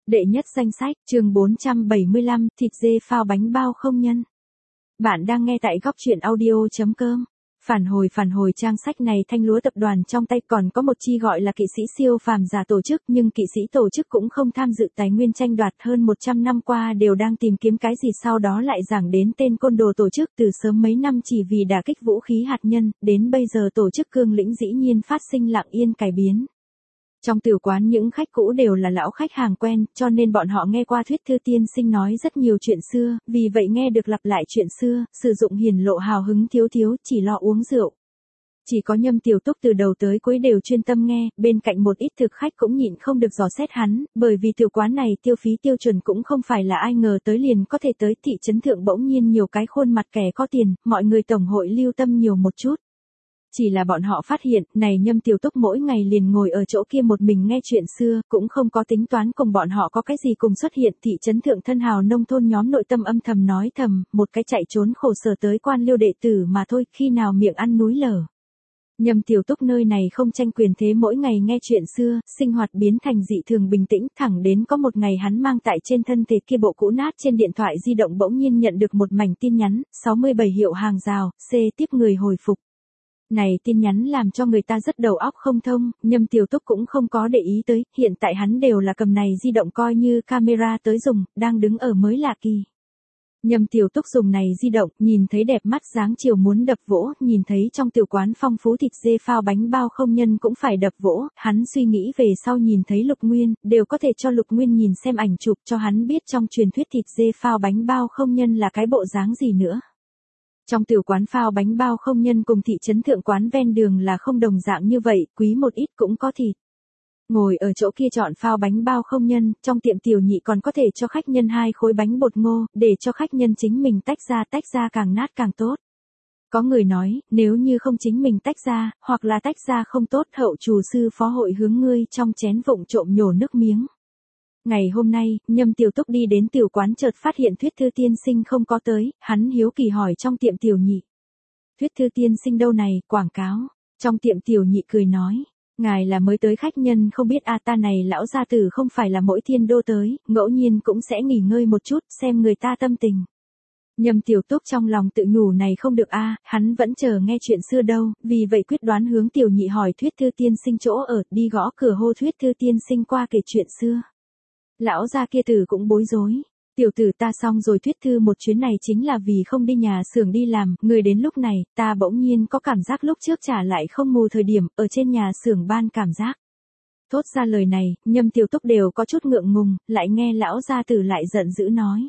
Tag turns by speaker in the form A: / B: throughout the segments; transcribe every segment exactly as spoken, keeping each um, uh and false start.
A: Đệ nhất danh sách, chương bốn trăm bảy mươi lăm, thịt dê phao bánh bao không nhân. Bạn đang nghe tại góc truyện audio.com. Phản hồi phản hồi trang sách này Thanh Lúa tập đoàn trong tay còn có một chi gọi là kỵ sĩ siêu phàm giả tổ chức, nhưng kỵ sĩ tổ chức cũng không tham dự tài nguyên tranh đoạt, hơn một trăm năm qua đều đang tìm kiếm cái gì, sau đó lại giảng đến tên côn đồ tổ chức từ sớm mấy năm chỉ vì đả kích vũ khí hạt nhân, đến bây giờ tổ chức cương lĩnh dĩ nhiên phát sinh lặng yên cải biến. Trong tiểu quán những khách cũ đều là lão khách hàng quen, cho nên bọn họ nghe qua Thuyết Thư tiên sinh nói rất nhiều chuyện xưa, vì vậy nghe được lặp lại chuyện xưa, sử dụng hiển lộ hào hứng thiếu thiếu, chỉ lo uống rượu. Chỉ có Nhâm Tiểu Túc từ đầu tới cuối đều chuyên tâm nghe, bên cạnh một ít thực khách cũng nhịn không được dò xét hắn, bởi vì tiểu quán này tiêu phí tiêu chuẩn cũng không phải là ai ngờ tới liền có thể tới. Thị trấn thượng bỗng nhiên nhiều cái khuôn mặt kẻ có tiền, mọi người tổng hội lưu tâm nhiều một chút. Chỉ là bọn họ phát hiện, này Nhâm Tiểu Túc mỗi ngày liền ngồi ở chỗ kia một mình nghe chuyện xưa, cũng không có tính toán cùng bọn họ có cái gì cùng xuất hiện. Thị trấn thượng thân hào nông thôn nhóm nội tâm âm thầm nói thầm, một cái chạy trốn khổ sở tới quan liêu đệ tử mà thôi, khi nào miệng ăn núi lở. Nhâm Tiểu Túc nơi này không tranh quyền thế, mỗi ngày nghe chuyện xưa, sinh hoạt biến thành dị thường bình tĩnh, thẳng đến có một ngày hắn mang tại trên thân thể kia bộ cũ nát trên điện thoại di động bỗng nhiên nhận được một mảnh tin nhắn, sáu mươi bảy hiệu hàng rào, C tiếp người hồi phục. Này tin nhắn làm cho người ta rất đầu óc không thông, Nhâm Tiểu Túc cũng không có để ý tới, hiện tại hắn đều là cầm này di động coi như camera tới dùng, đang đứng ở mới lạ kỳ. Nhâm Tiểu Túc dùng này di động, nhìn thấy đẹp mắt dáng chiều muốn đập vỗ, nhìn thấy trong tiểu quán phong phú thịt dê phao bánh bao không nhân cũng phải đập vỗ, hắn suy nghĩ về sau nhìn thấy Lục Nguyên, đều có thể cho Lục Nguyên nhìn xem ảnh chụp cho hắn biết trong truyền thuyết thịt dê phao bánh bao không nhân là cái bộ dáng gì nữa. Trong tiểu quán phao bánh bao không nhân cùng thị trấn thượng quán ven đường là không đồng dạng như vậy, quý một ít cũng có thịt. Ngồi ở chỗ kia chọn phao bánh bao không nhân, trong tiệm tiểu nhị còn có thể cho khách nhân hai khối bánh bột ngô, để cho khách nhân chính mình tách ra, tách ra càng nát càng tốt. Có người nói, nếu như không chính mình tách ra, hoặc là tách ra không tốt, hậu chủ sư phó hội hướng ngươi trong chén vụng trộm nhổ nước miếng. Ngày hôm nay, Nhâm Tiểu Túc đi đến tiểu quán chợt phát hiện Thuyết Thư tiên sinh không có tới, hắn hiếu kỳ hỏi trong tiệm tiểu nhị. Thuyết Thư tiên sinh đâu này, quảng cáo. Trong tiệm tiểu nhị cười nói, ngài là mới tới khách nhân không biết a ta này lão gia tử không phải là mỗi thiên đô tới, ngẫu nhiên cũng sẽ nghỉ ngơi một chút, xem người ta tâm tình. Nhâm Tiểu Túc trong lòng tự nhủ này không được a, hắn vẫn chờ nghe chuyện xưa đâu, vì vậy quyết đoán hướng tiểu nhị hỏi Thuyết Thư tiên sinh chỗ ở, đi gõ cửa hô Thuyết Thư tiên sinh qua kể chuyện xưa. Lão gia kia tử cũng bối rối. Tiểu tử ta xong rồi Thuyết Thư một chuyến này chính là vì không đi nhà xưởng đi làm, người đến lúc này, ta bỗng nhiên có cảm giác lúc trước trả lại không mù thời điểm, ở trên nhà xưởng ban cảm giác. Thốt ra lời này, Nhâm Tiểu Túc đều có chút ngượng ngùng, lại nghe lão gia tử lại giận dữ nói.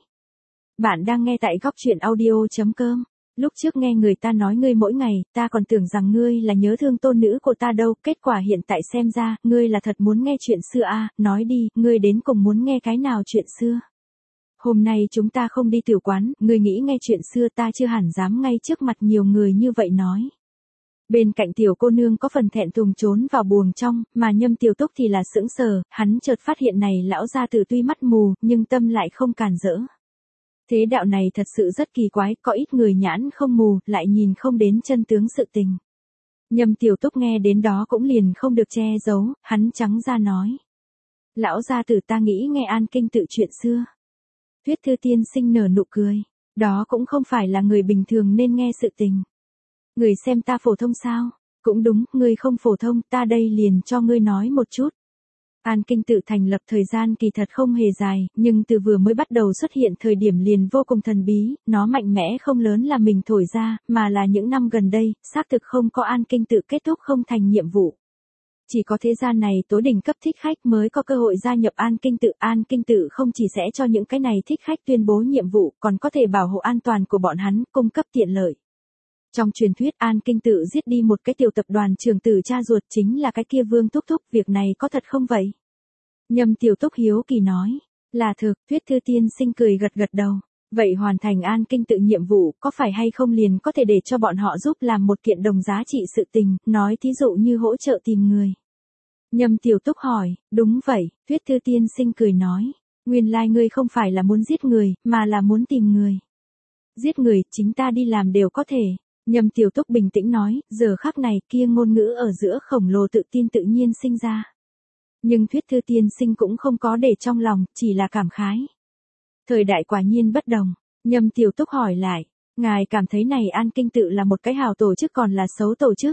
A: Bạn đang nghe tại góc truyện audio.com. Lúc trước nghe người ta nói ngươi mỗi ngày, ta còn tưởng rằng ngươi là nhớ thương tôn nữ của ta đâu, kết quả hiện tại xem ra, ngươi là thật muốn nghe chuyện xưa a, nói đi, ngươi đến cùng muốn nghe cái nào chuyện xưa. Hôm nay chúng ta không đi tiểu quán, ngươi nghĩ nghe chuyện xưa ta chưa hẳn dám ngay trước mặt nhiều người như vậy nói. Bên cạnh tiểu cô nương có phần thẹn thùng trốn vào buồng trong, mà Nhâm Tiểu Túc thì là sững sờ, hắn chợt phát hiện này lão gia tử tuy mắt mù, nhưng tâm lại không càn rỡ. Thế đạo này thật sự rất kỳ quái, có ít người nhãn không mù, lại nhìn không đến chân tướng sự tình. Nhâm Tiểu Túc nghe đến đó cũng liền không được che giấu, hắn trắng ra nói. Lão gia tử ta nghĩ nghe an kinh tự chuyện xưa. Thuyết Thư tiên sinh nở nụ cười, đó cũng không phải là người bình thường nên nghe sự tình. Người xem ta phổ thông sao? Cũng đúng, ngươi không phổ thông, ta đây liền cho ngươi nói một chút. An Kinh tự thành lập thời gian kỳ thật không hề dài, nhưng từ vừa mới bắt đầu xuất hiện thời điểm liền vô cùng thần bí, nó mạnh mẽ không lớn là mình thổi ra, mà là những năm gần đây, xác thực không có An Kinh tự kết thúc không thành nhiệm vụ. Chỉ có thế gian này tối đỉnh cấp thích khách mới có cơ hội gia nhập An Kinh tự. An Kinh tự không chỉ sẽ cho những cái này thích khách tuyên bố nhiệm vụ, còn có thể bảo hộ an toàn của bọn hắn, cung cấp tiện lợi. Trong truyền thuyết An Kinh tự giết đi một cái tiểu tập đoàn trưởng tử cha ruột chính là cái kia Vương Thúc Thúc, việc này có thật không vậy? Nhâm Tiểu Túc hiếu kỳ nói, là thực. Thuyết Thư tiên sinh cười gật gật đầu. Vậy hoàn thành An Kinh tự nhiệm vụ, có phải hay không liền có thể để cho bọn họ giúp làm một kiện đồng giá trị sự tình, nói thí dụ như hỗ trợ tìm người. Nhâm Tiểu Túc hỏi, đúng vậy. Thuyết Thư tiên sinh cười nói, nguyên lai ngươi không phải là muốn giết người, mà là muốn tìm người. Giết người, chính ta đi làm đều có thể. Nhâm Tiểu Túc bình tĩnh nói, giờ khắc này kia ngôn ngữ ở giữa khổng lồ tự tin tự nhiên sinh ra. Nhưng Thuyết Thư tiên sinh cũng không có để trong lòng, chỉ là cảm khái. Thời đại quả nhiên bất đồng. Nhâm Tiểu Túc hỏi lại, ngài cảm thấy này An Kinh Tự là một cái hảo tổ chức còn là xấu tổ chức?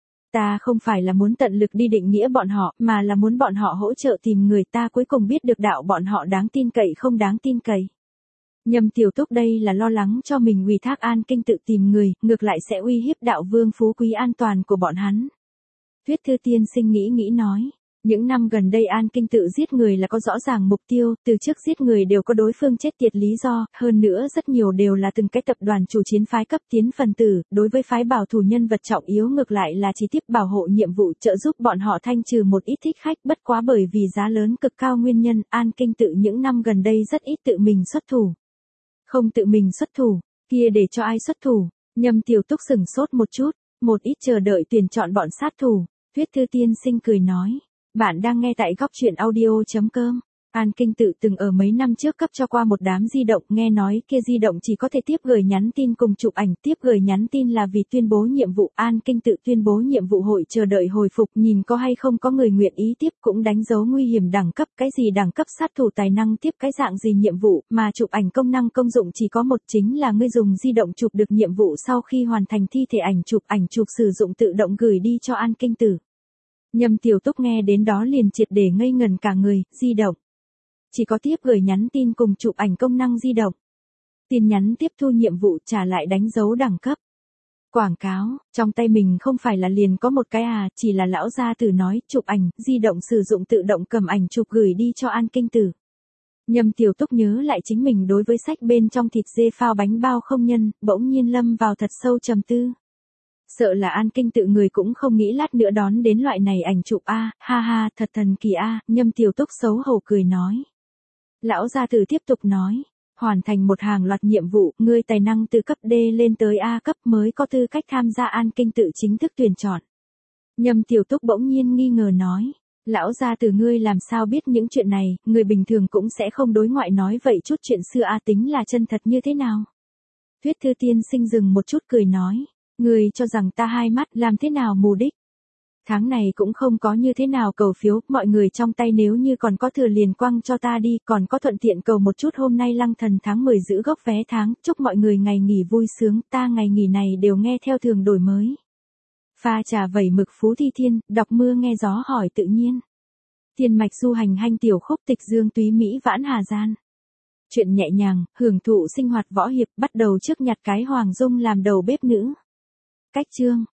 A: Ta không phải là muốn tận lực đi định nghĩa bọn họ, mà là muốn bọn họ hỗ trợ tìm người ta cuối cùng biết được đạo bọn họ đáng tin cậy không đáng tin cậy. Nhâm Tiểu Túc đây là lo lắng cho mình ủy thác An Kinh Tự tìm người, ngược lại sẽ uy hiếp đạo vương phú quý an toàn của bọn hắn. Thuyết Thư tiên sinh nghĩ nghĩ nói, những năm gần đây An Kinh Tự giết người là có rõ ràng mục tiêu, từ trước giết người đều có đối phương chết tiệt lý do, hơn nữa rất nhiều đều là từng cái tập đoàn chủ chiến phái cấp tiến phần tử, đối với phái bảo thủ nhân vật trọng yếu ngược lại là chỉ tiếp bảo hộ nhiệm vụ trợ giúp bọn họ thanh trừ một ít thích khách, bất quá bởi vì giá lớn cực cao nguyên nhân, An Kinh Tự những năm gần đây rất ít tự mình xuất thủ. Không tự mình xuất thủ, kia để cho ai xuất thủ? Nhâm Tiểu Túc sửng sốt một chút, một ít chờ đợi tuyển chọn bọn sát thủ. Thuyết Thư tiên sinh cười nói, bạn đang nghe tại góc truyện audio.com. An Kinh Tự từng ở mấy năm trước cấp cho qua một đám di động, nghe nói kia di động chỉ có thể tiếp gửi nhắn tin cùng chụp ảnh, tiếp gửi nhắn tin là vì tuyên bố nhiệm vụ, An Kinh Tự tuyên bố nhiệm vụ hội chờ đợi hồi phục, nhìn có hay không có người nguyện ý tiếp, cũng đánh dấu nguy hiểm đẳng cấp, cái gì đẳng cấp sát thủ tài năng tiếp cái dạng gì nhiệm vụ, mà chụp ảnh công năng công dụng chỉ có một, chính là ngươi dùng di động chụp được nhiệm vụ sau khi hoàn thành thi thể ảnh chụp, ảnh chụp sử dụng tự động gửi đi cho An Kinh Tự. Nhâm Tiểu Túc nghe đến đó liền triệt để ngây ngần cả người, di động. Chỉ có tiếp gửi nhắn tin cùng chụp ảnh công năng di động. Tin nhắn tiếp thu nhiệm vụ trả lại đánh dấu đẳng cấp. Quảng cáo, trong tay mình không phải là liền có một cái à, chỉ là lão gia tử nói, chụp ảnh, di động sử dụng tự động cầm ảnh chụp gửi đi cho An Kinh Tự. Nhâm Tiểu Túc nhớ lại chính mình đối với sách bên trong thịt dê phao bánh bao không nhân, bỗng nhiên lâm vào thật sâu trầm tư. Sợ là An Kinh Tự người cũng không nghĩ lát nữa đón đến loại này ảnh chụp a, ha ha, thật thần kỳ a, Nhâm Tiểu Túc xấu hổ cười nói. Lão gia tử tiếp tục nói, hoàn thành một hàng loạt nhiệm vụ, ngươi tài năng từ cấp D lên tới A cấp mới có tư cách tham gia An Kinh Tự chính thức tuyển chọn. Nhâm Tiểu Túc bỗng nhiên nghi ngờ nói, lão gia tử ngươi làm sao biết những chuyện này, người bình thường cũng sẽ không đối ngoại nói vậy chút chuyện xưa a, tính là chân thật như thế nào? Thuyết Thư tiên sinh dừng một chút cười nói, ngươi cho rằng ta hai mắt làm thế nào mù đích? Tháng này cũng không có như thế nào cầu phiếu, mọi người trong tay nếu như còn có thừa liền quăng cho ta đi, còn có thuận tiện cầu một chút hôm nay Lăng Thần tháng mười giữ gốc vé tháng, chúc mọi người ngày nghỉ vui sướng, ta ngày nghỉ này đều nghe theo thường đổi mới. Pha trà vẩy mực Phú Thi Thiên, đọc mưa nghe gió hỏi tự nhiên. Tiền mạch du hành hanh tiểu khúc tịch dương túy Mỹ vãn hà gian. Chuyện nhẹ nhàng, hưởng thụ sinh hoạt võ hiệp bắt đầu trước nhặt cái Hoàng Dung làm đầu bếp nữ. Cách chương.